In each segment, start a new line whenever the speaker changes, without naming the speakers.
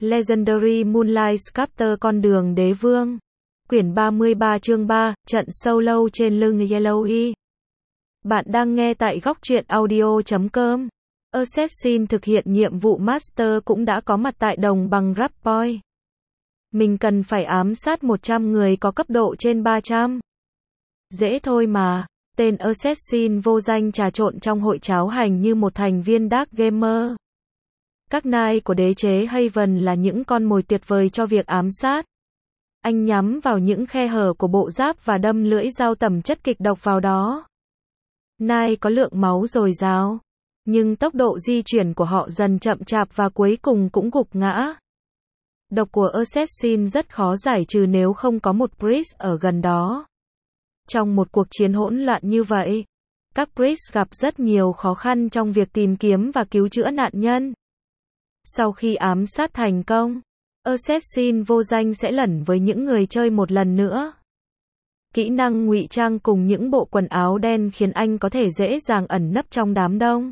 Legendary Moonlight Sculptor con đường đế vương. Quyển 33 chương 3, trận solo trên lưng Yellowy. Bạn đang nghe tại góc truyện audio.com. Assassin thực hiện nhiệm vụ Master cũng đã có mặt tại đồng bằng Rappoint. Mình cần phải ám sát 100 người có cấp độ trên 300. Dễ thôi mà. Tên Assassin vô danh trà trộn trong hội cháo hành như một thành viên Dark Gamer. Các knight của đế chế Haven là những con mồi tuyệt vời cho việc ám sát. Anh nhắm vào những khe hở của bộ giáp và đâm lưỡi dao tẩm chất kịch độc vào đó. Knight có lượng máu dồi dào, nhưng tốc độ di chuyển của họ dần chậm chạp và cuối cùng cũng gục ngã. Độc của Assassin rất khó giải trừ nếu không có một priest ở gần đó. Trong một cuộc chiến hỗn loạn như vậy, các priest gặp rất nhiều khó khăn trong việc tìm kiếm và cứu chữa nạn nhân. Sau khi ám sát thành công, Assassin vô danh sẽ lẩn với những người chơi một lần nữa. Kỹ năng ngụy trang cùng những bộ quần áo đen khiến anh có thể dễ dàng ẩn nấp trong đám đông.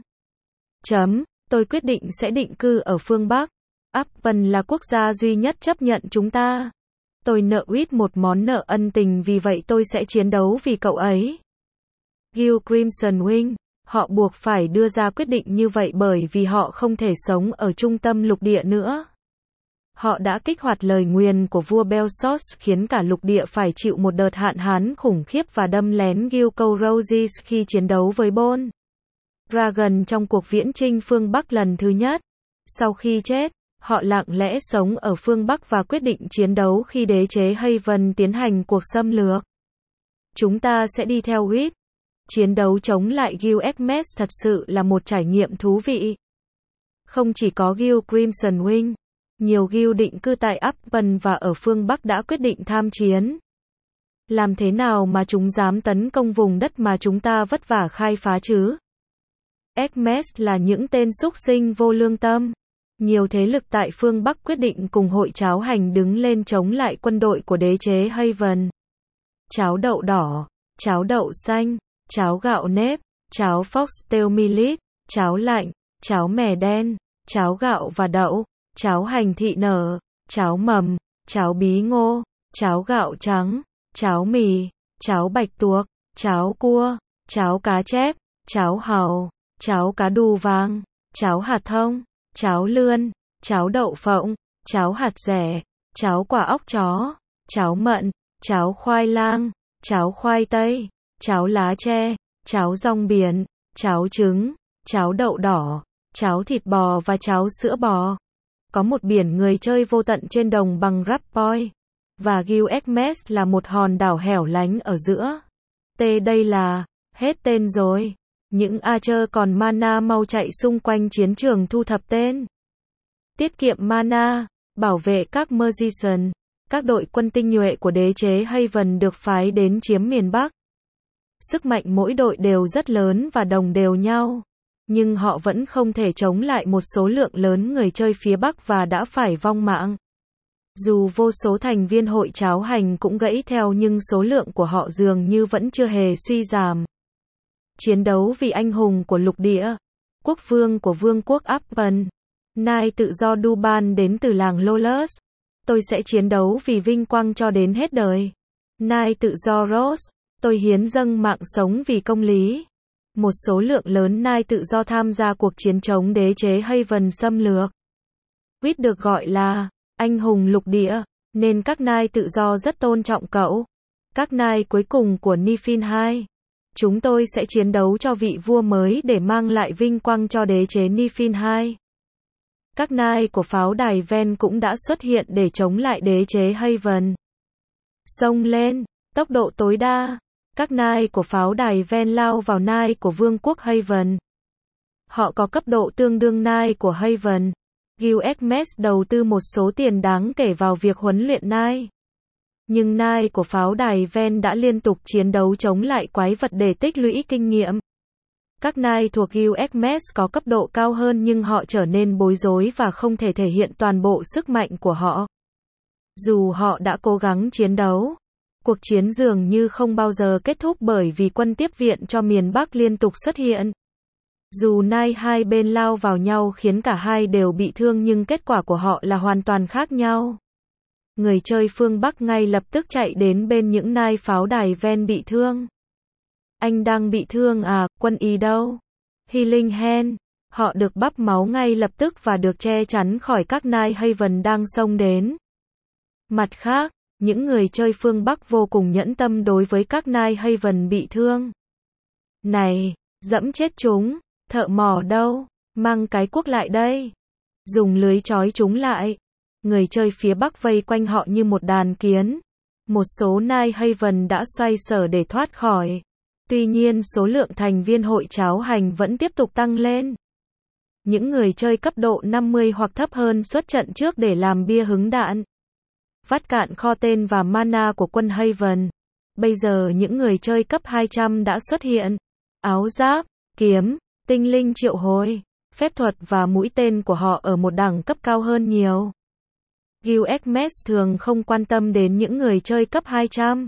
Tôi quyết định sẽ định cư ở phương Bắc. Upton là quốc gia duy nhất chấp nhận chúng ta. Tôi nợ Whit một món nợ ân tình, vì vậy tôi sẽ chiến đấu vì cậu ấy. Guild Crimson Wing. Họ buộc phải đưa ra quyết định như vậy bởi vì họ không thể sống ở trung tâm lục địa nữa. Họ đã kích hoạt lời nguyền của vua Belsos khiến cả lục địa phải chịu một đợt hạn hán khủng khiếp và đâm lén Guild Corrosives khi chiến đấu với Bone Dragon trong cuộc viễn chinh phương Bắc lần thứ nhất. Sau khi chết, họ lặng lẽ sống ở phương Bắc và quyết định chiến đấu khi đế chế Haven tiến hành cuộc xâm lược. Chúng ta sẽ đi theo Whit. Chiến đấu chống lại Guild Hermes thật sự là một trải nghiệm thú vị. Không chỉ có Guild Crimson Wing, nhiều guild định cư tại Upton và ở phương Bắc đã quyết định tham chiến. Làm thế nào mà chúng dám tấn công vùng đất mà chúng ta vất vả khai phá chứ? Hermes là những tên súc sinh vô lương tâm. Nhiều thế lực tại phương Bắc quyết định cùng hội cháo hành đứng lên chống lại quân đội của đế chế Haven. Cháo đậu đỏ, cháo đậu xanh, cháo gạo nếp, cháo foxtail millet, cháo lạnh, cháo mè đen, cháo gạo và đậu, cháo hành thị nở, cháo mầm, cháo bí ngô, cháo gạo trắng, cháo mì, cháo bạch tuộc, cháo cua, cháo cá chép, cháo hàu, cháo cá đu vàng, cháo hạt thông, cháo lươn, cháo đậu phộng, cháo hạt dẻ, cháo quả óc chó, cháo mận, cháo khoai lang, cháo khoai tây, cháo lá tre, cháo rong biển, cháo trứng, cháo đậu đỏ, cháo thịt bò và cháo sữa bò. Có một biển người chơi vô tận trên đồng bằng Rappoint, và Guild Hermes là một hòn đảo hẻo lánh ở giữa. Đây là, hết tên rồi. Những archer còn mana mau chạy xung quanh chiến trường thu thập tên. Tiết kiệm mana, bảo vệ các Magician. Các đội quân tinh nhuệ của đế chế Haven được phái đến chiếm miền Bắc. Sức mạnh mỗi đội đều rất lớn và đồng đều nhau. Nhưng họ vẫn không thể chống lại một số lượng lớn người chơi phía Bắc và đã phải vong mạng. Dù vô số thành viên hội cháo hành cũng gãy theo nhưng số lượng của họ dường như vẫn chưa hề suy giảm. Chiến đấu vì anh hùng của lục địa. Quốc vương của vương quốc Upton. Knight tự do Duban đến từ làng Lawless. Tôi sẽ chiến đấu vì vinh quang cho đến hết đời. Knight tự do Rose. Tôi hiến dâng mạng sống vì công lý. Một số lượng lớn knight tự do tham gia cuộc chiến chống đế chế Haven xâm lược. Whit được gọi là anh hùng lục địa, nên các knight tự do rất tôn trọng cậu. Các knight cuối cùng của Niflheim. Chúng tôi sẽ chiến đấu cho vị vua mới để mang lại vinh quang cho đế chế Niflheim. Các knight của pháo đài Ven cũng đã xuất hiện để chống lại đế chế Haven. Xông lên, tốc độ tối đa. Các knight của pháo đài Ven lao vào knight của vương quốc Haven. Họ có cấp độ tương đương knight của Haven. Guild Hermes đầu tư một số tiền đáng kể vào việc huấn luyện knight. Nhưng knight của pháo đài Ven đã liên tục chiến đấu chống lại quái vật để tích lũy kinh nghiệm. Các knight thuộc Guild Hermes có cấp độ cao hơn nhưng họ trở nên bối rối và không thể thể hiện toàn bộ sức mạnh của họ. Dù họ đã cố gắng chiến đấu, cuộc chiến dường như không bao giờ kết thúc bởi vì quân tiếp viện cho miền Bắc liên tục xuất hiện. Dù nai hai bên lao vào nhau khiến cả hai đều bị thương nhưng kết quả của họ là hoàn toàn khác nhau. Người chơi phương Bắc ngay lập tức chạy đến bên những nai pháo đài ven bị thương. Anh đang bị thương à, quân y đâu? Healing hand. Họ được bắp máu ngay lập tức và được che chắn khỏi các nai Haven đang xông đến. Mặt khác, những người chơi phương Bắc vô cùng nhẫn tâm đối với các nai Haven bị thương. Này, dẫm chết chúng, thợ mỏ đâu, mang cái cuốc lại đây. Dùng lưới trói chúng lại. Người chơi phía Bắc vây quanh họ như một đàn kiến. Một số nai Haven đã xoay sở để thoát khỏi. Tuy nhiên số lượng thành viên hội cháo hành vẫn tiếp tục tăng lên. Những người chơi cấp độ 50 hoặc thấp hơn xuất trận trước để làm bia hứng đạn. Vắt cạn kho tên và mana của quân Haven. Bây giờ những người chơi cấp 200 đã xuất hiện. Áo giáp, kiếm, tinh linh triệu hồi, phép thuật và mũi tên của họ ở một đẳng cấp cao hơn nhiều. Guild Xmas thường không quan tâm đến những người chơi cấp 200.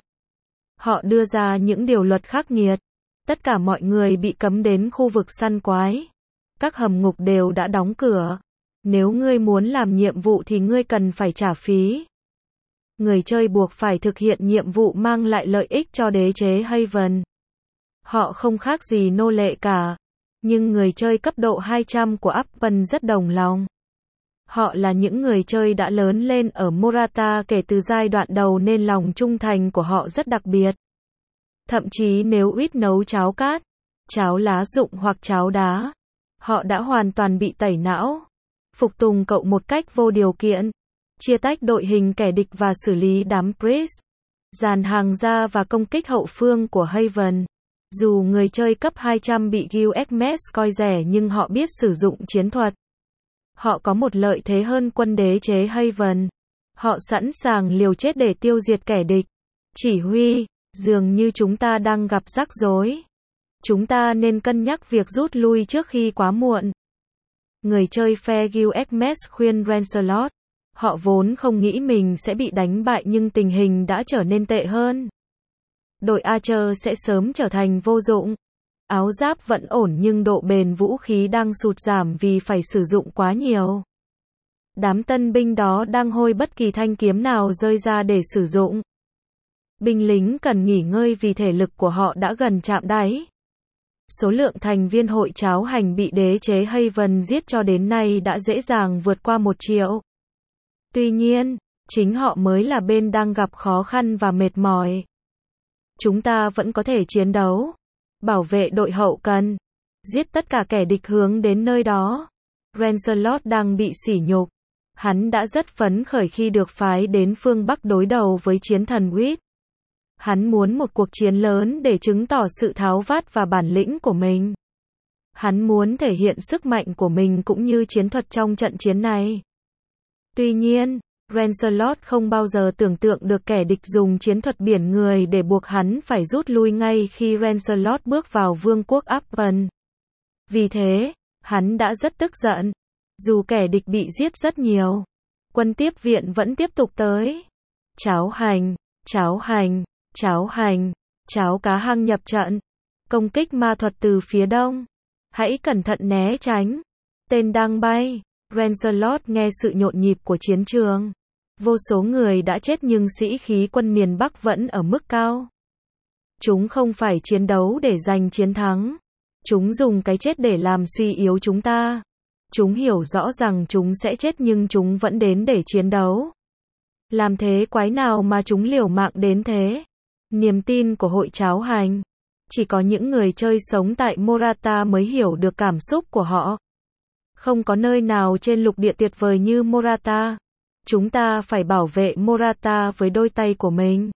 Họ đưa ra những điều luật khắc nghiệt. Tất cả mọi người bị cấm đến khu vực săn quái. Các hầm ngục đều đã đóng cửa. Nếu ngươi muốn làm nhiệm vụ thì ngươi cần phải trả phí. Người chơi buộc phải thực hiện nhiệm vụ mang lại lợi ích cho đế chế Haven. Họ không khác gì nô lệ cả. Nhưng người chơi cấp độ 200 của Upton rất đồng lòng. Họ là những người chơi đã lớn lên ở Morata kể từ giai đoạn đầu nên lòng trung thành của họ rất đặc biệt. Thậm chí nếu ít nấu cháo cát, cháo lá rụng hoặc cháo đá, họ đã hoàn toàn bị tẩy não. Phục tùng cậu một cách vô điều kiện. Chia tách đội hình kẻ địch và xử lý đám priest. Dàn hàng ra và công kích hậu phương của Haven. Dù người chơi cấp 200 bị Guild Xmas coi rẻ nhưng họ biết sử dụng chiến thuật. Họ có một lợi thế hơn quân đế chế Haven. Họ sẵn sàng liều chết để tiêu diệt kẻ địch. Chỉ huy, dường như chúng ta đang gặp rắc rối. Chúng ta nên cân nhắc việc rút lui trước khi quá muộn. Người chơi phe Guild Xmas khuyên Lancelot. Họ vốn không nghĩ mình sẽ bị đánh bại nhưng tình hình đã trở nên tệ hơn. Đội Archer sẽ sớm trở thành vô dụng. Áo giáp vẫn ổn nhưng độ bền vũ khí đang sụt giảm vì phải sử dụng quá nhiều. Đám tân binh đó đang hôi bất kỳ thanh kiếm nào rơi ra để sử dụng. Binh lính cần nghỉ ngơi vì thể lực của họ đã gần chạm đáy. Số lượng thành viên hội cháo hành bị đế chế Haven giết cho đến nay đã dễ dàng vượt qua 1 triệu. Tuy nhiên, chính họ mới là bên đang gặp khó khăn và mệt mỏi. Chúng ta vẫn có thể chiến đấu. Bảo vệ đội hậu cần. Giết tất cả kẻ địch hướng đến nơi đó. Lancelot đang bị sỉ nhục. Hắn đã rất phấn khởi khi được phái đến phương Bắc đối đầu với chiến thần Wit. Hắn muốn một cuộc chiến lớn để chứng tỏ sự tháo vát và bản lĩnh của mình. Hắn muốn thể hiện sức mạnh của mình cũng như chiến thuật trong trận chiến này. Tuy nhiên, Lancelot không bao giờ tưởng tượng được kẻ địch dùng chiến thuật biển người để buộc hắn phải rút lui ngay khi Lancelot bước vào vương quốc Upton. Vì thế, hắn đã rất tức giận. Dù kẻ địch bị giết rất nhiều, quân tiếp viện vẫn tiếp tục tới. Cháo hành, cháo hành, cháo hành, cháo cá hăng nhập trận. Công kích ma thuật từ phía đông. Hãy cẩn thận né tránh. Tên đang bay. Lancelot nghe sự nhộn nhịp của chiến trường. Vô số người đã chết nhưng sĩ khí quân miền Bắc vẫn ở mức cao. Chúng không phải chiến đấu để giành chiến thắng. Chúng dùng cái chết để làm suy yếu chúng ta. Chúng hiểu rõ rằng chúng sẽ chết nhưng chúng vẫn đến để chiến đấu. Làm thế quái nào mà chúng liều mạng đến thế? Niềm tin của hội cháo hành. Chỉ có những người chơi sống tại Morata mới hiểu được cảm xúc của họ. Không có nơi nào trên lục địa tuyệt vời như Morata. Chúng ta phải bảo vệ Morata với đôi tay của mình.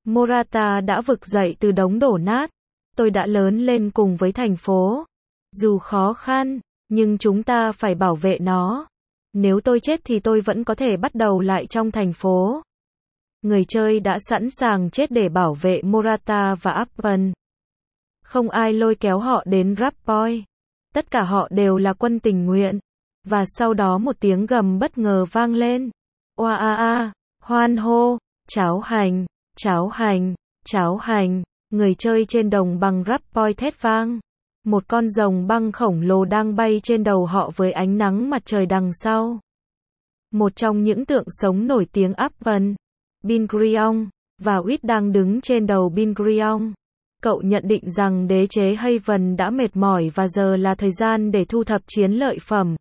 Morata đã vực dậy từ đống đổ nát. Tôi đã lớn lên cùng với thành phố. Dù khó khăn, nhưng chúng ta phải bảo vệ nó. Nếu tôi chết thì tôi vẫn có thể bắt đầu lại trong thành phố. Người chơi đã sẵn sàng chết để bảo vệ Morata và Upton. Không ai lôi kéo họ đến Rappoy. Tất cả họ đều là quân tình nguyện. Và sau đó một tiếng gầm bất ngờ vang lên. Oa a a, hoan hô, cháo hành, cháo hành, cháo hành. Người chơi trên đồng bằng Rappoy thét vang. Một con rồng băng khổng lồ đang bay trên đầu họ với ánh nắng mặt trời đằng sau. Một trong những tượng sống nổi tiếng Apple, Bin Gurion, và Whit đang đứng trên đầu Bin Gurion. Cậu nhận định rằng đế chế Haven đã mệt mỏi và giờ là thời gian để thu thập chiến lợi phẩm.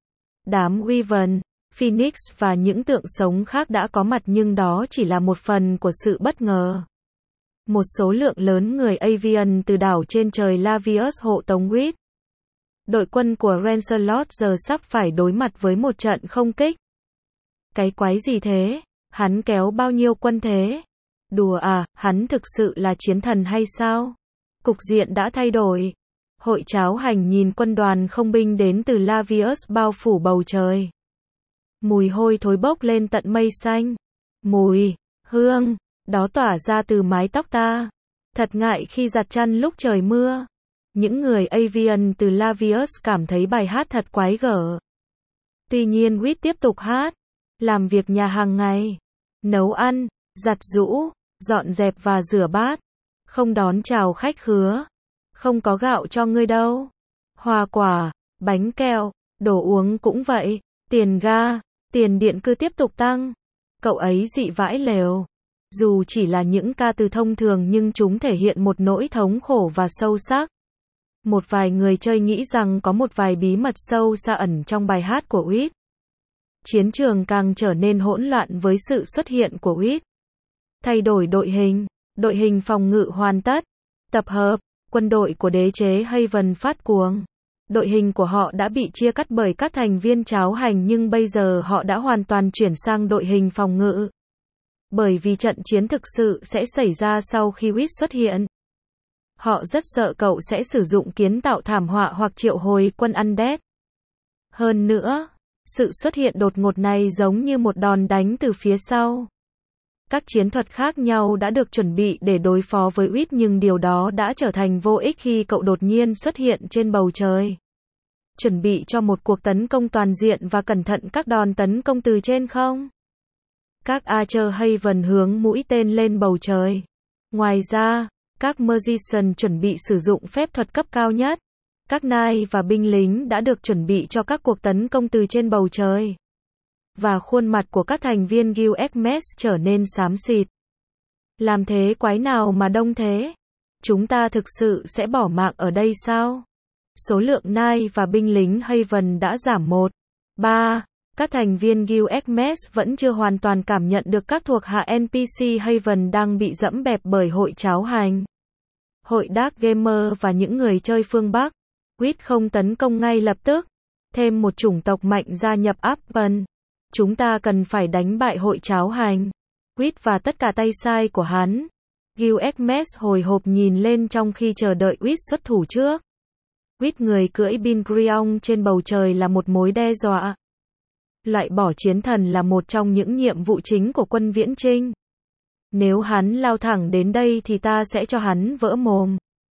Đám Wyvern, Phoenix và những tượng sống khác đã có mặt nhưng đó chỉ là một phần của sự bất ngờ. Một số lượng lớn người Avian từ đảo trên trời Lavius hộ tống Whit. Đội quân của Lancelot giờ sắp phải đối mặt với một trận không kích. Cái quái gì thế? Hắn kéo bao nhiêu quân thế? Đùa à, hắn thực sự là chiến thần hay sao? Cục diện đã thay đổi. Hội cháo hành nhìn quân đoàn không binh đến từ Lavius bao phủ bầu trời. Mùi hôi thối bốc lên tận mây xanh. Mùi hương đó tỏa ra từ mái tóc ta. Thật ngại khi giặt chăn lúc trời mưa. Những người Avian từ Lavius cảm thấy bài hát thật quái gở. Tuy nhiên Whit tiếp tục hát. Làm việc nhà hàng ngày. Nấu ăn, giặt giũ, dọn dẹp và rửa bát. Không đón chào khách khứa. Không có gạo cho ngươi đâu. Hoa quả, bánh kẹo, đồ uống cũng vậy. Tiền ga, tiền điện cứ tiếp tục tăng. Cậu ấy dị vãi lều. Dù chỉ là những ca từ thông thường nhưng chúng thể hiện một nỗi thống khổ và sâu sắc. Một vài người chơi nghĩ rằng có một vài bí mật sâu xa ẩn trong bài hát của Whit. Chiến trường càng trở nên hỗn loạn với sự xuất hiện của Whit. Thay đổi đội hình phòng ngự hoàn tất. Tập hợp, quân đội của đế chế Haven phát cuồng. Đội hình của họ đã bị chia cắt bởi các thành viên cháo hành nhưng bây giờ họ đã hoàn toàn chuyển sang đội hình phòng ngự. Bởi vì trận chiến thực sự sẽ xảy ra sau khi Whit xuất hiện. Họ rất sợ cậu sẽ sử dụng kiến tạo thảm họa hoặc triệu hồi quân Undead. Hơn nữa, sự xuất hiện đột ngột này giống như một đòn đánh từ phía sau. Các chiến thuật khác nhau đã được chuẩn bị để đối phó với Whit nhưng điều đó đã trở thành vô ích khi cậu đột nhiên xuất hiện trên bầu trời. Chuẩn bị cho một cuộc tấn công toàn diện và cẩn thận các đòn tấn công từ trên không. Các Archer Haven hướng mũi tên lên bầu trời. Ngoài ra, các Magician chuẩn bị sử dụng phép thuật cấp cao nhất. Các Knight và binh lính đã được chuẩn bị cho các cuộc tấn công từ trên bầu trời. Và khuôn mặt của các thành viên Guild Hermes trở nên xám xịt. Làm thế quái nào mà đông thế? Chúng ta thực sự sẽ bỏ mạng ở đây sao? Số lượng Knight và binh lính Haven đã giảm 1/3. Các thành viên Guild Hermes vẫn chưa hoàn toàn cảm nhận được các thuộc hạ NPC Haven đang bị dẫm bẹp bởi hội cháo hành. Hội Dark Gamer và những người chơi phương Bắc. Whit không tấn công ngay lập tức. Thêm một chủng tộc mạnh gia nhập Apple. Chúng ta cần phải đánh bại hội cháo hành. Whit và tất cả tay sai của hắn. Guild Hermes hồi hộp nhìn lên trong khi chờ đợi Whit xuất thủ trước. Whit người cưỡi Bin Gurion trên bầu trời là một mối đe dọa. Loại bỏ chiến thần là một trong những nhiệm vụ chính của quân viễn chinh. Nếu hắn lao thẳng đến đây thì ta sẽ cho hắn vỡ mồm.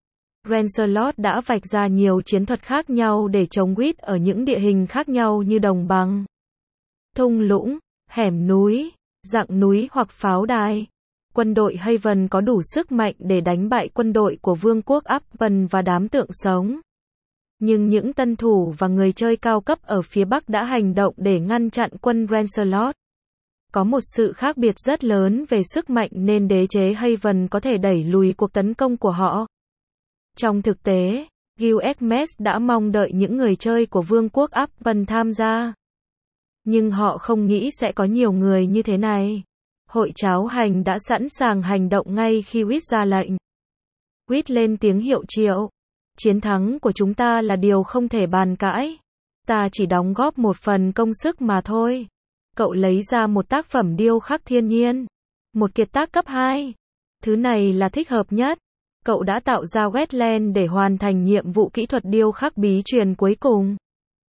Lancelot đã vạch ra nhiều chiến thuật khác nhau để chống Whit ở những địa hình khác nhau như đồng bằng, thung lũng, hẻm núi, dặng núi hoặc pháo đài. Quân đội Haven có đủ sức mạnh để đánh bại quân đội của vương quốc Apple và đám tượng sống. Nhưng những tân thủ và người chơi cao cấp ở phía Bắc đã hành động để ngăn chặn quân Lancelot. Có một sự khác biệt rất lớn về sức mạnh nên đế chế Haven có thể đẩy lùi cuộc tấn công của họ. Trong thực tế, Guild Hermes đã mong đợi những người chơi của vương quốc Apple tham gia. Nhưng họ không nghĩ sẽ có nhiều người như thế này. Hội cháo hành đã sẵn sàng hành động ngay khi Whit ra lệnh. Whit lên tiếng hiệu triệu. Chiến thắng của chúng ta là điều không thể bàn cãi. Ta chỉ đóng góp một phần công sức mà thôi. Cậu lấy ra một tác phẩm điêu khắc thiên nhiên. Một kiệt tác cấp 2. Thứ này là thích hợp nhất. Cậu đã tạo ra wetland để hoàn thành nhiệm vụ kỹ thuật điêu khắc bí truyền cuối cùng.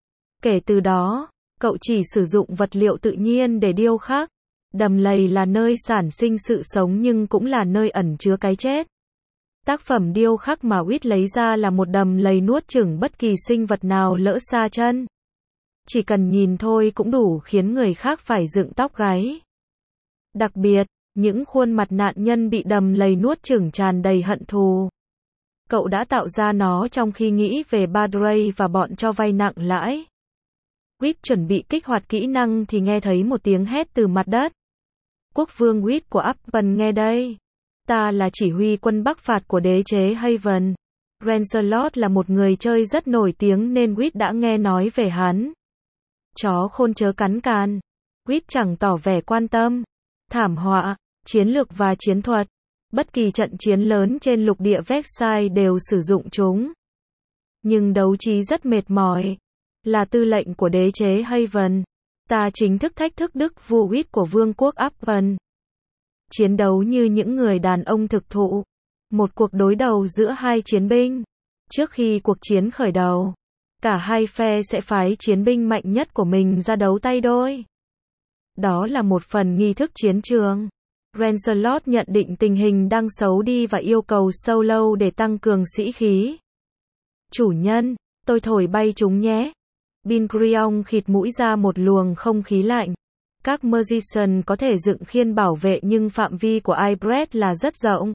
Kể từ đó, cậu chỉ sử dụng vật liệu tự nhiên để điêu khắc. Đầm lầy là nơi sản sinh sự sống nhưng cũng là nơi ẩn chứa cái chết. Tác phẩm điêu khắc mà Whit lấy ra là một đầm lầy nuốt chửng bất kỳ sinh vật nào lỡ xa chân. Chỉ cần nhìn thôi cũng đủ khiến người khác phải dựng tóc gáy. Đặc biệt, những khuôn mặt nạn nhân bị đầm lầy nuốt chửng tràn đầy hận thù. Cậu đã tạo ra nó trong khi nghĩ về Badray và bọn cho vay nặng lãi. Reed chuẩn bị kích hoạt kỹ năng thì nghe thấy một tiếng hét từ mặt đất. Quốc vương Reed của Upton nghe đây. Ta là chỉ huy quân Bắc phạt của đế chế Haven. Lancelot là một người chơi rất nổi tiếng nên Reed đã nghe nói về hắn. Chó khôn chớ cắn can. Reed chẳng tỏ vẻ quan tâm. Thảm họa, chiến lược và chiến thuật. Bất kỳ trận chiến lớn trên lục địa Versailles đều sử dụng chúng. Nhưng đấu trí rất mệt mỏi. Là tư lệnh của đế chế Haven. Ta chính thức thách thức Đức vua Reed của vương quốc Upton. Chiến đấu như những người đàn ông thực thụ. Một cuộc đối đầu giữa hai chiến binh. Trước khi cuộc chiến khởi đầu, cả hai phe sẽ phái chiến binh mạnh nhất của mình ra đấu tay đôi. Đó là một phần nghi thức chiến trường. Lancelot nhận định tình hình đang xấu đi và yêu cầu Solo để tăng cường sĩ khí. Chủ nhân, tôi thổi bay chúng nhé. Bingrion khịt mũi ra một luồng không khí lạnh. Các magician có thể dựng khiên bảo vệ nhưng phạm vi của Ibret là rất rộng.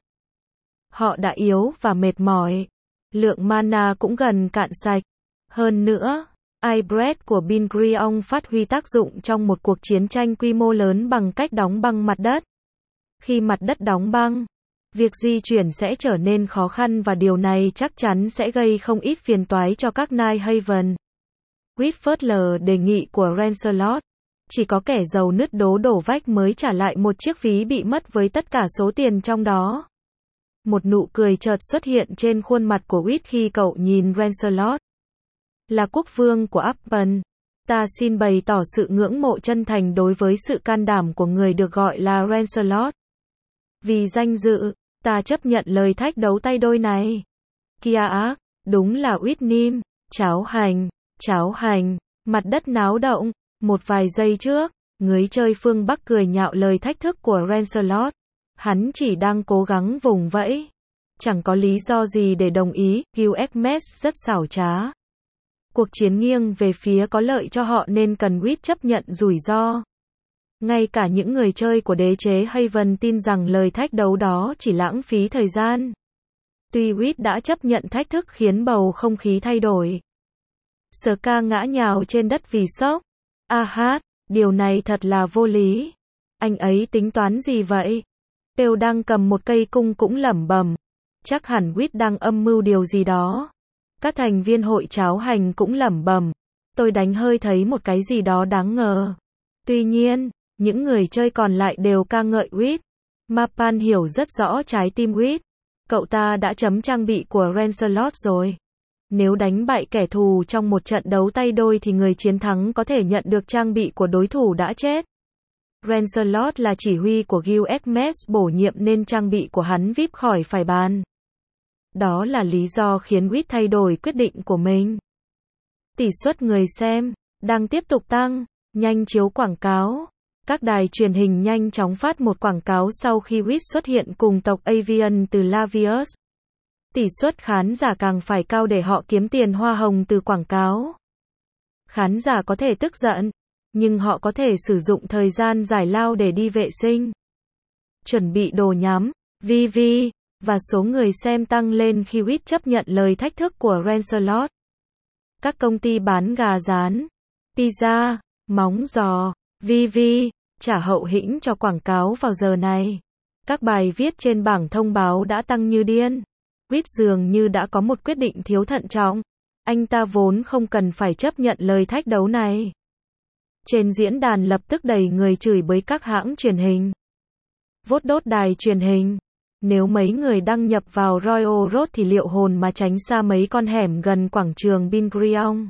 Họ đã yếu và mệt mỏi. Lượng mana cũng gần cạn sạch. Hơn nữa, Ibret của Bingrion phát huy tác dụng trong một cuộc chiến tranh quy mô lớn bằng cách đóng băng mặt đất. Khi mặt đất đóng băng, việc di chuyển sẽ trở nên khó khăn và điều này chắc chắn sẽ gây không ít phiền toái cho các Knight Haven. Reed phớt lờ đề nghị của Lancelot. Chỉ có kẻ giàu nứt đổ vách mới trả lại một chiếc ví bị mất với tất cả số tiền trong đó. Một nụ cười chợt xuất hiện trên khuôn mặt của Reed khi cậu nhìn Lancelot. Là quốc vương của Upton, ta xin bày tỏ sự ngưỡng mộ chân thành đối với sự can đảm của người được gọi là Lancelot. Vì danh dự, ta chấp nhận lời thách đấu tay đôi này. Kia ác, đúng là Whitnim, cháo hành, mặt đất náo động. Một vài giây trước, người chơi phương Bắc cười nhạo lời thách thức của Lancelot. Hắn chỉ đang cố gắng vùng vẫy. Chẳng có lý do gì để đồng ý, Gilgamesh rất xảo trá. Cuộc chiến nghiêng về phía có lợi cho họ nên cần Reed chấp nhận rủi ro. Ngay cả những người chơi của đế chế Haven tin rằng lời thách đấu đó chỉ lãng phí thời gian. Tuy Reed đã chấp nhận thách thức khiến bầu không khí thay đổi. Ska ngã nhào trên đất vì sốc. Điều này thật là vô lý. Anh ấy tính toán gì vậy? Pale đang cầm một cây cung cũng lẩm bẩm. Chắc hẳn Reed đang âm mưu điều gì đó. Các thành viên hội cháo hành cũng lẩm bẩm. Tôi đánh hơi thấy một cái gì đó đáng ngờ. Tuy nhiên, những người chơi còn lại đều ca ngợi Reed. Mapan hiểu rất rõ trái tim Reed. Cậu ta đã chấm trang bị của Lancelot rồi. Nếu đánh bại kẻ thù trong một trận đấu tay đôi thì người chiến thắng có thể nhận được trang bị của đối thủ đã chết. Lancelot là chỉ huy của Gilgamesh bổ nhiệm nên trang bị của hắn vip khỏi phải bàn. Đó là lý do khiến Reed thay đổi quyết định của mình. Tỷ suất người xem đang tiếp tục tăng. Nhanh chiếu quảng cáo. Các đài truyền hình nhanh chóng phát một quảng cáo sau khi Reed xuất hiện cùng tộc Avian từ Lavius. Tỷ suất khán giả càng phải cao để họ kiếm tiền hoa hồng từ quảng cáo. Khán giả có thể tức giận, nhưng họ có thể sử dụng thời gian giải lao để đi vệ sinh, chuẩn bị đồ nhắm, VV, và số người xem tăng lên khi Reed chấp nhận lời thách thức của Lancelot. Các công ty bán gà rán, pizza, móng giò, VV, trả hậu hĩnh cho quảng cáo vào giờ này. Các bài viết trên bảng thông báo đã tăng như điên. Reed dường như đã có một quyết định thiếu thận trọng. Anh ta vốn không cần phải chấp nhận lời thách đấu này. Trên diễn đàn lập tức đầy người chửi bới các hãng truyền hình. Vốt đốt đài truyền hình. Nếu mấy người đăng nhập vào Royal Road thì liệu hồn mà tránh xa mấy con hẻm gần quảng trường Bingrion.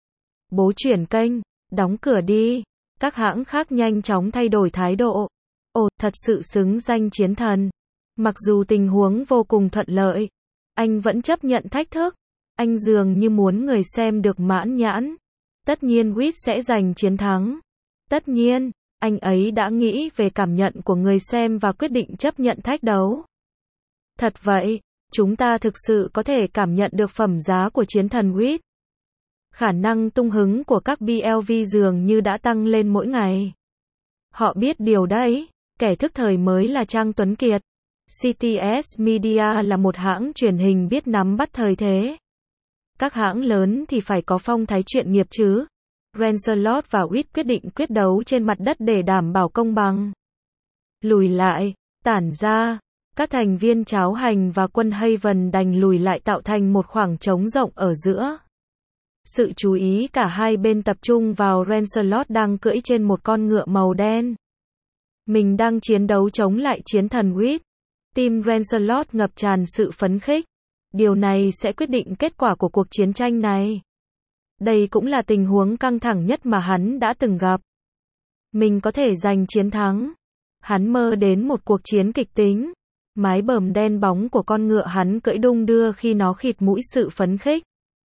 Bố chuyển kênh, đóng cửa đi. Các hãng khác nhanh chóng thay đổi thái độ. Ồ, thật sự xứng danh chiến thần. Mặc dù tình huống vô cùng thuận lợi, anh vẫn chấp nhận thách thức. Anh dường như muốn người xem được mãn nhãn. Tất nhiên Reed sẽ giành chiến thắng. Tất nhiên, anh ấy đã nghĩ về cảm nhận của người xem và quyết định chấp nhận thách đấu. Thật vậy, chúng ta thực sự có thể cảm nhận được phẩm giá của chiến thần Reed. Khả năng tung hứng của các BLV dường như đã tăng lên mỗi ngày. Họ biết điều đấy, kẻ thức thời mới là Trang Tuấn Kiệt. CTS Media là một hãng truyền hình biết nắm bắt thời thế. Các hãng lớn thì phải có phong thái chuyên nghiệp chứ. Lancelot và Witt quyết định quyết đấu trên mặt đất để đảm bảo công bằng. Lùi lại, tản ra. Các thành viên Cháo Hành và quân Haven đành lùi lại tạo thành một khoảng trống rộng ở giữa. Sự chú ý cả hai bên tập trung vào Lancelot đang cưỡi trên một con ngựa màu đen. Mình đang chiến đấu chống lại chiến thần Witt. Tim Lancelot ngập tràn sự phấn khích. Điều này sẽ quyết định kết quả của cuộc chiến tranh này. Đây cũng là tình huống căng thẳng nhất mà hắn đã từng gặp. Mình có thể giành chiến thắng. Hắn mơ đến một cuộc chiến kịch tính. Mái bờm đen bóng của con ngựa hắn cưỡi đung đưa khi nó khịt mũi sự phấn khích.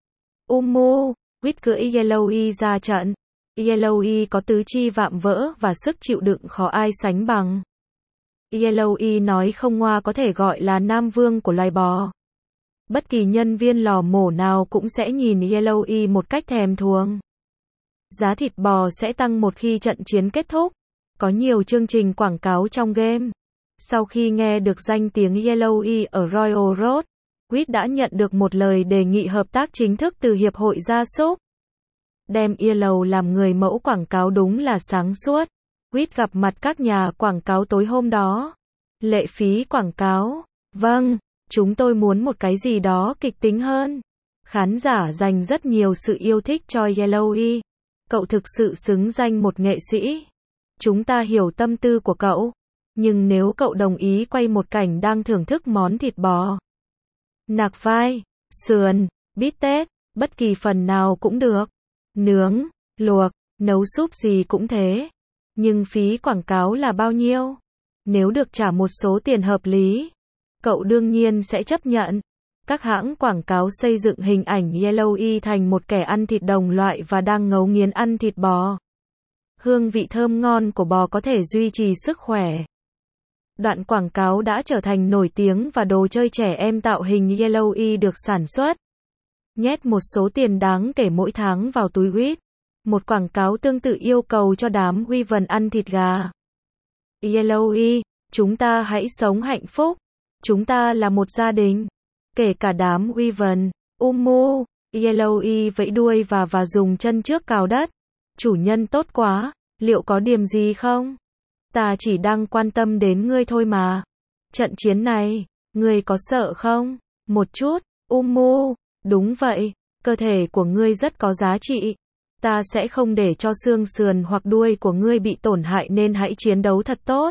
Witt cưỡi Yellowy ra trận. Yellowy có tứ chi vạm vỡ và sức chịu đựng khó ai sánh bằng. Yellowy nói không ngoa có thể gọi là nam vương của loài bò. Bất kỳ nhân viên lò mổ nào cũng sẽ nhìn Yellowy một cách thèm thuồng. Giá thịt bò sẽ tăng một khi trận chiến kết thúc. Có nhiều chương trình quảng cáo trong game. Sau khi nghe được danh tiếng Yellowy ở Royal Road, Witt đã nhận được một lời đề nghị hợp tác chính thức từ Hiệp hội Gia súc. Đem Yellow làm người mẫu quảng cáo đúng là sáng suốt. Witt gặp mặt các nhà quảng cáo tối hôm đó. Lệ phí quảng cáo. Vâng, chúng tôi muốn một cái gì đó kịch tính hơn. Khán giả dành rất nhiều sự yêu thích cho Yellowy. Cậu thực sự xứng danh một nghệ sĩ. Chúng ta hiểu tâm tư của cậu. Nhưng nếu cậu đồng ý quay một cảnh đang thưởng thức món thịt bò, nạc vai, sườn, bít tết, bất kỳ phần nào cũng được. Nướng, luộc, nấu súp gì cũng thế. Nhưng phí quảng cáo là bao nhiêu? Nếu được trả một số tiền hợp lý, cậu đương nhiên sẽ chấp nhận. Các hãng quảng cáo xây dựng hình ảnh Yellowy thành một kẻ ăn thịt đồng loại và đang ngấu nghiến ăn thịt bò. Hương vị thơm ngon của bò có thể duy trì sức khỏe. Đoạn quảng cáo đã trở thành nổi tiếng và đồ chơi trẻ em tạo hình Yellowy được sản xuất. Nhét một số tiền đáng kể mỗi tháng vào túi Witt. Một quảng cáo tương tự yêu cầu cho đám Wyvern ăn thịt gà. Yellowy, chúng ta hãy sống hạnh phúc. Chúng ta là một gia đình. Kể cả đám Wyvern. Yellowy vẫy đuôi và dùng chân trước cào đất. Chủ nhân tốt quá, liệu có điểm gì không? Ta chỉ đang quan tâm đến ngươi thôi mà. Trận chiến này, ngươi có sợ không? Một chút. Đúng vậy, cơ thể của ngươi rất có giá trị. Ta sẽ không để cho xương sườn hoặc đuôi của ngươi bị tổn hại nên hãy chiến đấu thật tốt.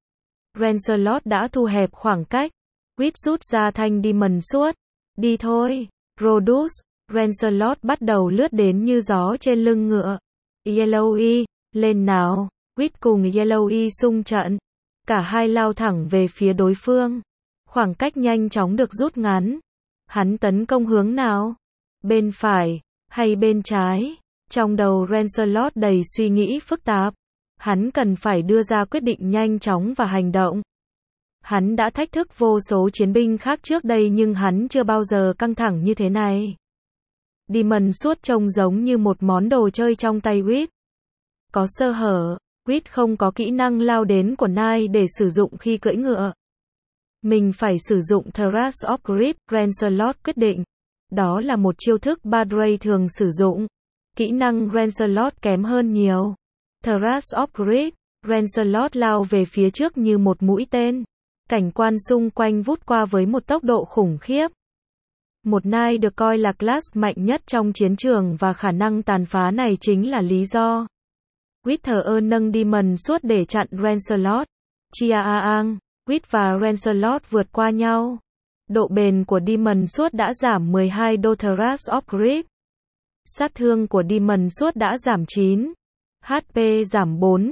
Lancelot đã thu hẹp khoảng cách. Witt rút ra thanh Demon Sword. Đi thôi, Rhodus. Lancelot bắt đầu lướt đến như gió trên lưng ngựa. Yellowy, lên nào. Witt cùng Yellowy xung trận. Cả hai lao thẳng về phía đối phương. Khoảng cách nhanh chóng được rút ngắn. Hắn tấn công hướng nào? Bên phải, hay bên trái? Trong đầu Lancelot đầy suy nghĩ phức tạp. Hắn cần phải đưa ra quyết định nhanh chóng và hành động. Hắn đã thách thức vô số chiến binh khác trước đây nhưng hắn chưa bao giờ căng thẳng như thế này. Demon Sword trông giống như một món đồ chơi trong tay Witt. Có sơ hở, Witt không có kỹ năng lao đến của Knight để sử dụng khi cưỡi ngựa. Mình phải sử dụng Thrust of Grip, Lancelot quyết định. Đó là một chiêu thức Badray thường sử dụng. Kỹ năng Lancelot kém hơn nhiều. Thrust of Grip, Lancelot lao về phía trước như một mũi tên. Cảnh quan xung quanh vút qua với một tốc độ khủng khiếp. Một Knight được coi là class mạnh nhất trong chiến trường và khả năng tàn phá này chính là lý do. Witt thờ ơ nâng Demon Sword để chặn Lancelot. Chiaang, Witt và Lancelot vượt qua nhau. Độ bền của Demon Sword đã giảm 12 đô Thrust of Grip. Sát thương của Demon Sword đã giảm 9. HP giảm 4,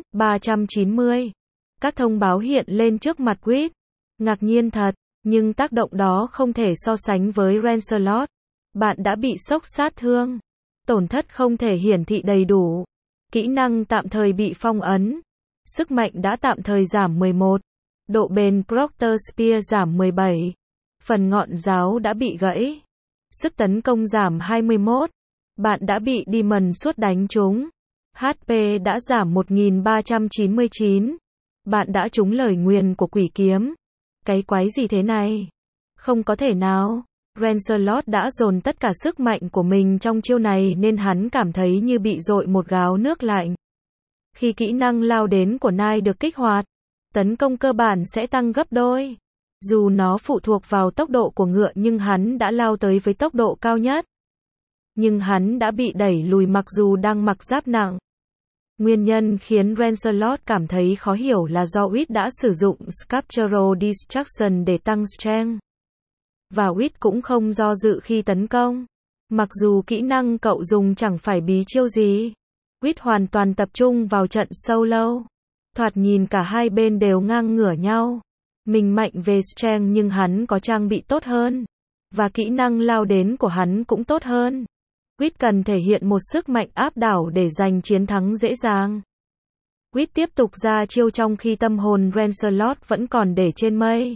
390. Các thông báo hiện lên trước mặt Witt. Ngạc nhiên thật, nhưng tác động đó không thể so sánh với Lancelot. Bạn đã bị sốc sát thương. Tổn thất không thể hiển thị đầy đủ. Kỹ năng tạm thời bị phong ấn. Sức mạnh đã tạm thời giảm 11. Độ bền Proctor Spear giảm 17. Phần ngọn giáo đã bị gãy. Sức tấn công giảm 21. Bạn đã bị Demon Sword đánh trúng. HP đã giảm 1399. Bạn đã trúng lời nguyền của quỷ kiếm. Cái quái gì thế này? Không có thể nào. Lancelot đã dồn tất cả sức mạnh của mình trong chiêu này nên hắn cảm thấy như bị dội một gáo nước lạnh. Khi kỹ năng lao đến của Knight được kích hoạt, tấn công cơ bản sẽ tăng gấp đôi. Dù nó phụ thuộc vào tốc độ của ngựa nhưng hắn đã lao tới với tốc độ cao nhất. Nhưng hắn đã bị đẩy lùi mặc dù đang mặc giáp nặng. Nguyên nhân khiến Lancelot cảm thấy khó hiểu là do Uýt đã sử dụng Sculptural Distraction để tăng strength. Và Uýt cũng không do dự khi tấn công. Mặc dù kỹ năng cậu dùng chẳng phải bí chiêu gì. Uýt hoàn toàn tập trung vào trận solo. Thoạt nhìn cả hai bên đều ngang ngửa nhau. Mình mạnh về strength nhưng hắn có trang bị tốt hơn. Và kỹ năng lao đến của hắn cũng tốt hơn. Uýt cần thể hiện một sức mạnh áp đảo để giành chiến thắng dễ dàng. Uýt tiếp tục ra chiêu trong khi tâm hồn Lancelot vẫn còn để trên mây.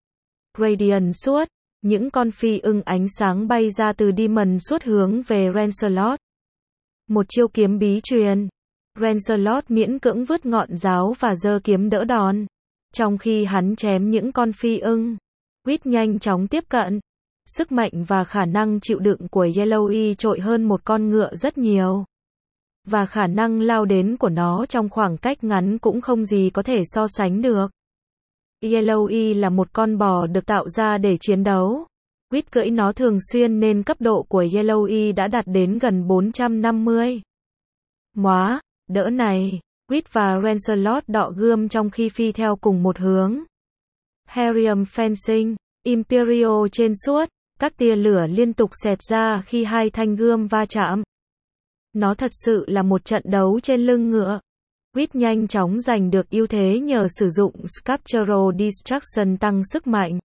Radiant Sword, những con phi ưng ánh sáng bay ra từ Demon Sword hướng về Lancelot. Một chiêu kiếm bí truyền. Lancelot miễn cưỡng vứt ngọn giáo và giơ kiếm đỡ đòn. Trong khi hắn chém những con phi ưng, Uýt nhanh chóng tiếp cận. Sức mạnh và khả năng chịu đựng của Yellowy trội hơn một con ngựa rất nhiều. Và khả năng lao đến của nó trong khoảng cách ngắn cũng không gì có thể so sánh được. Yellowy là một con bò được tạo ra để chiến đấu. Uýt cưỡi nó thường xuyên nên cấp độ của Yellowy đã đạt đến gần 450. Móa, đỡ này. Uýt và Lancelot đọ gươm trong khi phi theo cùng một hướng. Harrium Fencing, Imperial trên suốt, các tia lửa liên tục xẹt ra khi hai thanh gươm va chạm. Nó thật sự là một trận đấu trên lưng ngựa. Uýt nhanh chóng giành được ưu thế nhờ sử dụng Sculptural Distraction tăng sức mạnh.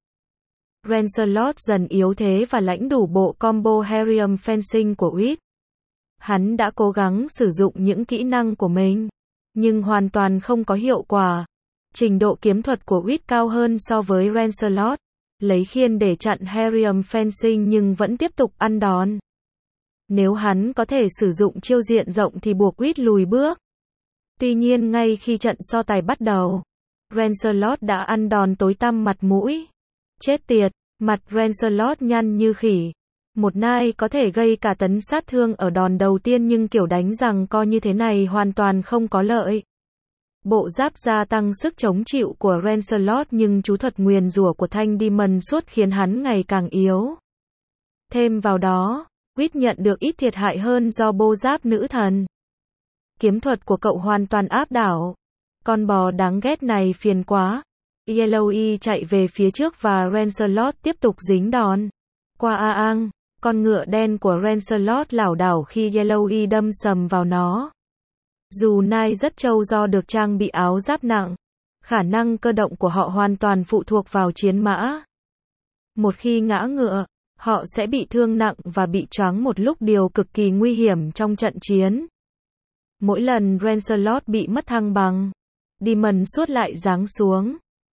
Lancelot dần yếu thế và lãnh đủ bộ combo Harrium Fencing của Uýt. Hắn đã cố gắng sử dụng những kỹ năng của mình, nhưng hoàn toàn không có hiệu quả. Trình độ kiếm thuật của Uýt cao hơn so với Lancelot. Lấy khiên để chặn Harrium Fencing nhưng vẫn tiếp tục ăn đòn. Nếu hắn có thể sử dụng chiêu diện rộng thì buộc Uýt lùi bước. Tuy nhiên ngay khi trận so tài bắt đầu, Lancelot đã ăn đòn tối tăm mặt mũi. Chết tiệt, mặt Lancelot nhăn như khỉ. Một Knight có thể gây cả tấn sát thương ở đòn đầu tiên nhưng kiểu đánh giằng co như thế này hoàn toàn không có lợi. Bộ giáp gia tăng sức chống chịu của Lancelot nhưng chú thuật nguyền rủa của thanh Demon Sword khiến hắn ngày càng yếu. Thêm vào đó, Uýt nhận được ít thiệt hại hơn do bô giáp nữ thần. Kiếm thuật của cậu hoàn toàn áp đảo. Con bò đáng ghét này phiền quá. Yellowy chạy về phía trước và Lancelot tiếp tục dính đòn. Qua Aang, con ngựa đen của Lancelot lảo đảo khi Yellowy đâm sầm vào nó. Dù Knight rất trâu do được trang bị áo giáp nặng, khả năng cơ động của họ hoàn toàn phụ thuộc vào chiến mã. Một khi ngã ngựa, họ sẽ bị thương nặng và bị choáng một lúc, điều cực kỳ nguy hiểm trong trận chiến. Mỗi lần Lancelot bị mất thăng bằng, Demon Sword lại giáng xuống.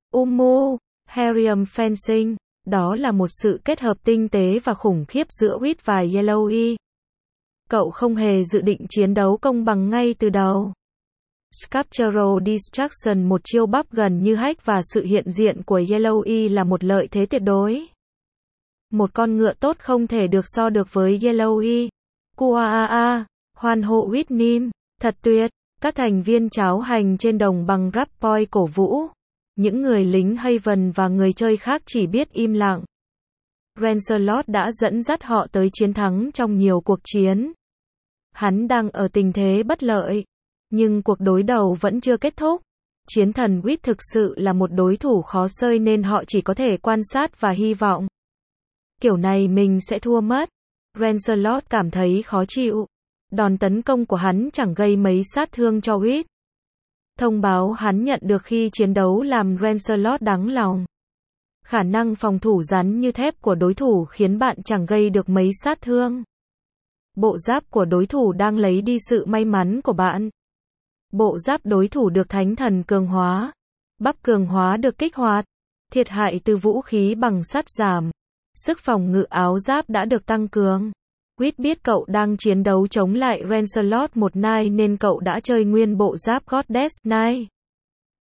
Harrium Fencing, đó là một sự kết hợp tinh tế và khủng khiếp giữa Uýt và Yellowy. Cậu không hề dự định chiến đấu công bằng ngay từ đầu. Sculptural Distraction, một chiêu bắp gần như hack và sự hiện diện của Yellowy là một lợi thế tuyệt đối. Một con ngựa tốt không thể được so được với Yellowy. Kuaa, hoan hô Whitnim, thật tuyệt. Các thành viên cháo hành trên đồng bằng Rappoy cổ vũ. Những người lính Haven và người chơi khác chỉ biết im lặng. Lancelot đã dẫn dắt họ tới chiến thắng trong nhiều cuộc chiến. Hắn đang ở tình thế bất lợi. Nhưng cuộc đối đầu vẫn chưa kết thúc. Chiến thần Uýt thực sự là một đối thủ khó xơi nên họ chỉ có thể quan sát và hy vọng. Kiểu này mình sẽ thua mất. Lancelot cảm thấy khó chịu. Đòn tấn công của hắn chẳng gây mấy sát thương cho Uýt. Thông báo hắn nhận được khi chiến đấu làm Lancelot đắng lòng. Khả năng phòng thủ rắn như thép của đối thủ khiến bạn chẳng gây được mấy sát thương. Bộ giáp của đối thủ đang lấy đi sự may mắn của bạn. Bộ giáp đối thủ được thánh thần cường hóa. Bắp cường hóa được kích hoạt. Thiệt hại từ vũ khí bằng sắt giảm. Sức phòng ngự áo giáp đã được tăng cường. Uýt biết cậu đang chiến đấu chống lại Lancelot một Knight nên cậu đã chơi nguyên bộ giáp Goddess Knight.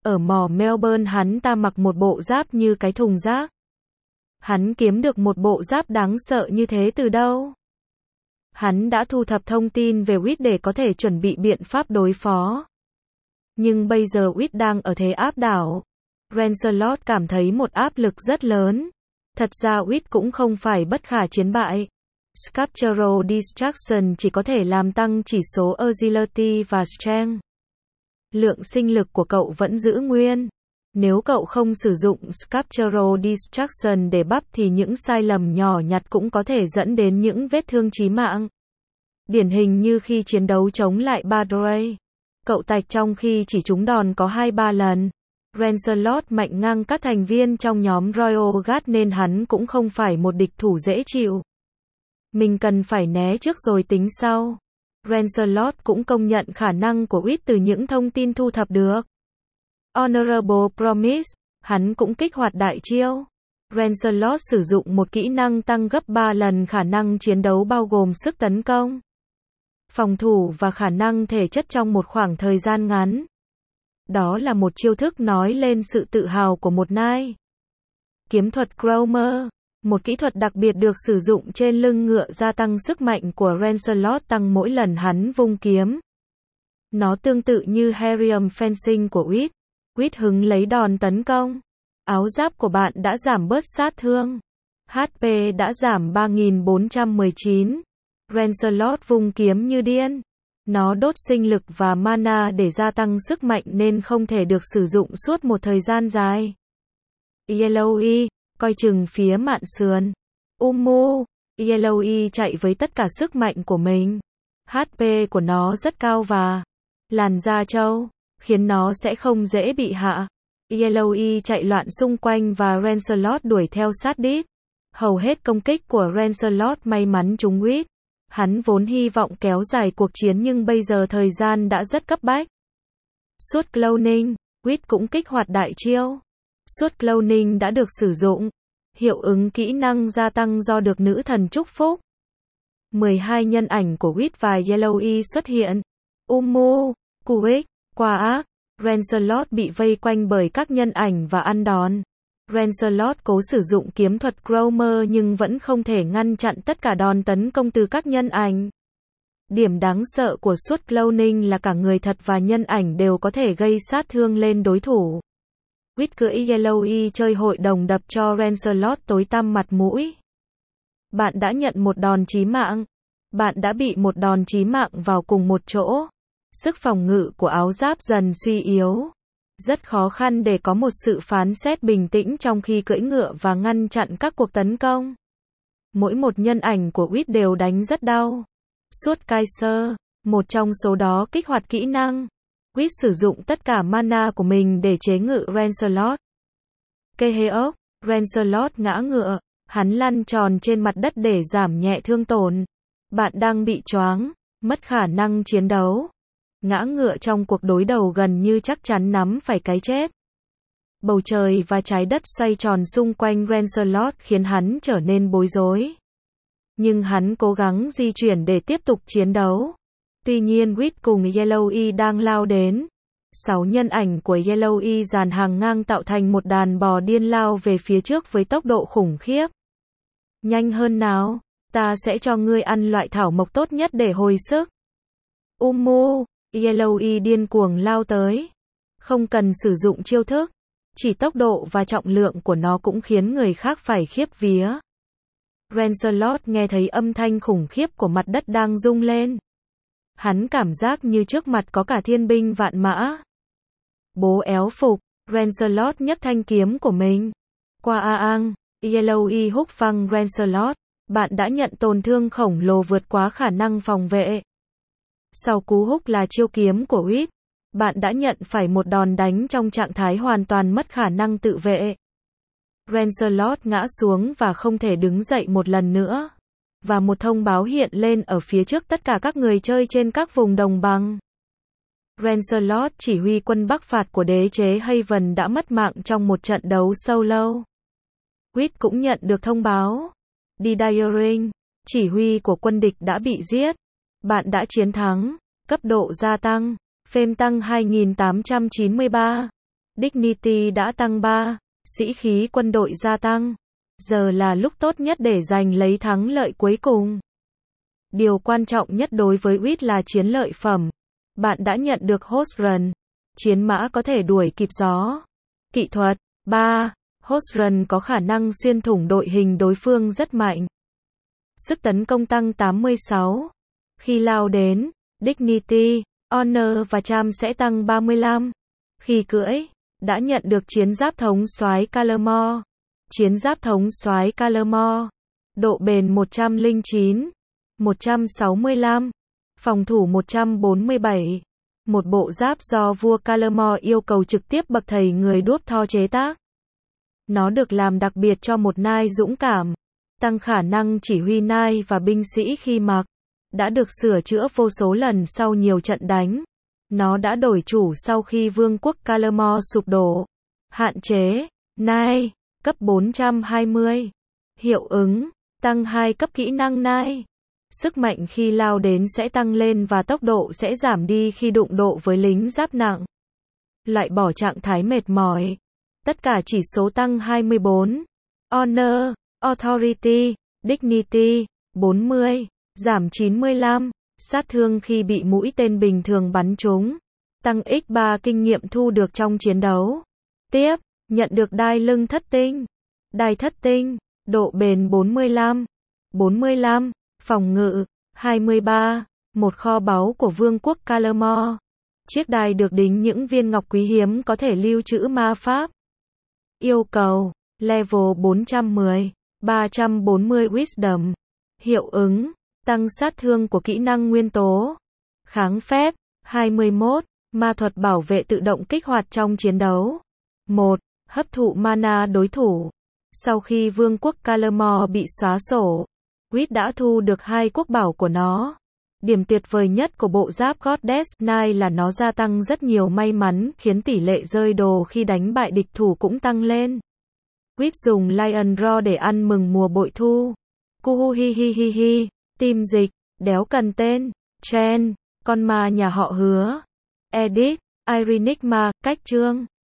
Ở mỏ Melbourne hắn ta mặc một bộ giáp như cái thùng rác. Hắn kiếm được một bộ giáp đáng sợ như thế từ đâu? Hắn đã thu thập thông tin về Whit để có thể chuẩn bị biện pháp đối phó. Nhưng bây giờ Whit đang ở thế áp đảo. Lancelot cảm thấy một áp lực rất lớn. Thật ra Whit cũng không phải bất khả chiến bại. Sculptural Distraction chỉ có thể làm tăng chỉ số Agility và Strength. Lượng sinh lực của cậu vẫn giữ nguyên. Nếu cậu không sử dụng Sculptural Distraction để bắp thì những sai lầm nhỏ nhặt cũng có thể dẫn đến những vết thương chí mạng. Điển hình như khi chiến đấu chống lại Badray. Cậu tạch trong khi chỉ trúng đòn có 2-3 lần. Lancelot mạnh ngang các thành viên trong nhóm Royal Guard nên hắn cũng không phải một địch thủ dễ chịu. Mình cần phải né trước rồi tính sau. Lancelot cũng công nhận khả năng của Whit từ những thông tin thu thập được. Honorable Promise, hắn cũng kích hoạt đại chiêu. Lancelot sử dụng một kỹ năng tăng gấp 3 lần khả năng chiến đấu bao gồm sức tấn công, phòng thủ và khả năng thể chất trong một khoảng thời gian ngắn. Đó là một chiêu thức nói lên sự tự hào của một nai. Kiếm thuật Cromer, một kỹ thuật đặc biệt được sử dụng trên lưng ngựa gia tăng sức mạnh của Lancelot tăng mỗi lần hắn vung kiếm. Nó tương tự như Harrium Fencing của Whit. Whit hứng lấy đòn tấn công. Áo giáp của bạn đã giảm bớt sát thương. HP đã giảm 3419. Lancelot vung kiếm như điên. Nó đốt sinh lực và mana để gia tăng sức mạnh nên không thể được sử dụng suốt một thời gian dài. Yellowy, coi chừng phía mạn sườn. Yellowy chạy với tất cả sức mạnh của mình. HP của nó rất cao và làn da trâu, khiến nó sẽ không dễ bị hạ. Yellowy chạy loạn xung quanh và Lancelot đuổi theo sát đít. Hầu hết công kích của Lancelot may mắn trúng Whit. Hắn vốn hy vọng kéo dài cuộc chiến nhưng bây giờ thời gian đã rất cấp bách. Suốt Cloning, Whit cũng kích hoạt đại chiêu. Suốt Cloning đã được sử dụng. Hiệu ứng kỹ năng gia tăng do được nữ thần chúc phúc. 12 nhân ảnh của Whit và Yellowy xuất hiện. Quick, qua ác. Lancelot bị vây quanh bởi các nhân ảnh và ăn đòn. Lancelot cố sử dụng kiếm thuật Cromer nhưng vẫn không thể ngăn chặn tất cả đòn tấn công từ các nhân ảnh. Điểm đáng sợ của suốt Cloning là cả người thật và nhân ảnh đều có thể gây sát thương lên đối thủ. Whit cưỡi Yellowy chơi hội đồng đập cho Lancelot tối tăm mặt mũi. Bạn đã nhận một đòn chí mạng. Bạn đã bị một đòn chí mạng vào cùng một chỗ. Sức phòng ngự của áo giáp dần suy yếu. Rất khó khăn để có một sự phán xét bình tĩnh trong khi cưỡi ngựa và ngăn chặn các cuộc tấn công. Mỗi một nhân ảnh của Whit đều đánh rất đau. Suốt Kaiser, một trong số đó kích hoạt kỹ năng. Whit sử dụng tất cả mana của mình để chế ngự Lancelot. Keheok, Lancelot ngã ngựa. Hắn lăn tròn trên mặt đất để giảm nhẹ thương tổn. Bạn đang bị choáng, mất khả năng chiến đấu. Ngã ngựa trong cuộc đối đầu gần như chắc chắn nắm phải cái chết. Bầu trời và trái đất xoay tròn xung quanh Lancelot khiến hắn trở nên bối rối. Nhưng hắn cố gắng di chuyển để tiếp tục chiến đấu. Tuy nhiên Whit cùng Yellowy đang lao đến. 6 nhân ảnh của Yellowy dàn hàng ngang tạo thành một đàn bò điên lao về phía trước với tốc độ khủng khiếp. Nhanh hơn nào, ta sẽ cho ngươi ăn loại thảo mộc tốt nhất để hồi sức. Yellowy điên cuồng lao tới. Không cần sử dụng chiêu thức. Chỉ tốc độ và trọng lượng của nó cũng khiến người khác phải khiếp vía. Lancelot nghe thấy âm thanh khủng khiếp của mặt đất đang rung lên. Hắn cảm giác như trước mặt có cả thiên binh vạn mã. Bố éo phục, Lancelot nhấc thanh kiếm của mình. Qua Aang, Yellowy húc văng Lancelot. Bạn đã nhận tổn thương khổng lồ vượt quá khả năng phòng vệ. Sau cú húc là chiêu kiếm của Whit. Bạn đã nhận phải một đòn đánh trong trạng thái hoàn toàn mất khả năng tự vệ. Lancelot ngã xuống và không thể đứng dậy một lần nữa. Và một thông báo hiện lên ở phía trước tất cả các người chơi trên các vùng đồng bằng. Lancelot chỉ huy quân bắc phạt của đế chế Haven đã mất mạng trong một trận đấu solo. Whit cũng nhận được thông báo. Didaring, chỉ huy của quân địch đã bị giết. Bạn đã chiến thắng. Cấp độ gia tăng. Fame tăng 2893. Dignity đã tăng 3, sĩ khí quân đội gia tăng. Giờ là lúc tốt nhất để giành lấy thắng lợi cuối cùng. Điều quan trọng nhất đối với Wheat là chiến lợi phẩm. Bạn đã nhận được Horse Run. Chiến mã có thể đuổi kịp gió. Kỹ thuật 3. Horse Run có khả năng xuyên thủng đội hình đối phương rất mạnh. Sức tấn công tăng 86. Khi lao đến, Dignity, Honor và Charm sẽ tăng 35. Khi cưỡi, đã nhận được chiến giáp thống soái Calamore. Chiến giáp thống soái Calamore. Độ bền 109. 165. Phòng thủ 147. Một bộ giáp do vua Calamore yêu cầu trực tiếp bậc thầy người đuốc Thor chế tác. Nó được làm đặc biệt cho một nai dũng cảm, tăng khả năng chỉ huy nai và binh sĩ khi mặc. Đã được sửa chữa vô số lần sau nhiều trận đánh. Nó đã đổi chủ sau khi vương quốc Calamore sụp đổ. Hạn chế, nai, cấp 420. Hiệu ứng, tăng 2 cấp kỹ năng nai. Sức mạnh khi lao đến sẽ tăng lên và tốc độ sẽ giảm đi khi đụng độ với lính giáp nặng. Loại bỏ trạng thái mệt mỏi. Tất cả chỉ số tăng 24. Honor, Authority, Dignity, 40. Giảm 95. Sát thương khi bị mũi tên bình thường bắn trúng. Tăng x3 kinh nghiệm thu được trong chiến đấu. Tiếp, nhận được đai lưng thất tinh. Đai thất tinh, độ bền 45. 45. Phòng ngự, 23. Một kho báu của vương quốc Calamore. Chiếc đai được đính những viên ngọc quý hiếm có thể lưu trữ ma pháp. Yêu cầu, level 410. 340 Wisdom. Hiệu ứng, tăng sát thương của kỹ năng nguyên tố. Kháng phép, 21. Ma thuật bảo vệ tự động kích hoạt trong chiến đấu. 1. Hấp thụ mana đối thủ. Sau khi vương quốc Calamore bị xóa sổ, Wheat đã thu được 2 quốc bảo của nó. Điểm tuyệt vời nhất của bộ giáp Goddess Knight là nó gia tăng rất nhiều may mắn, khiến tỷ lệ rơi đồ khi đánh bại địch thủ cũng tăng lên. Wheat dùng Lion Roar để ăn mừng mùa bội thu. Cuhu hi hi hi hi. Tim dịch, đéo cần tên. Chen, con ma nhà họ Hứa. Edit, Irenigma, cách chương.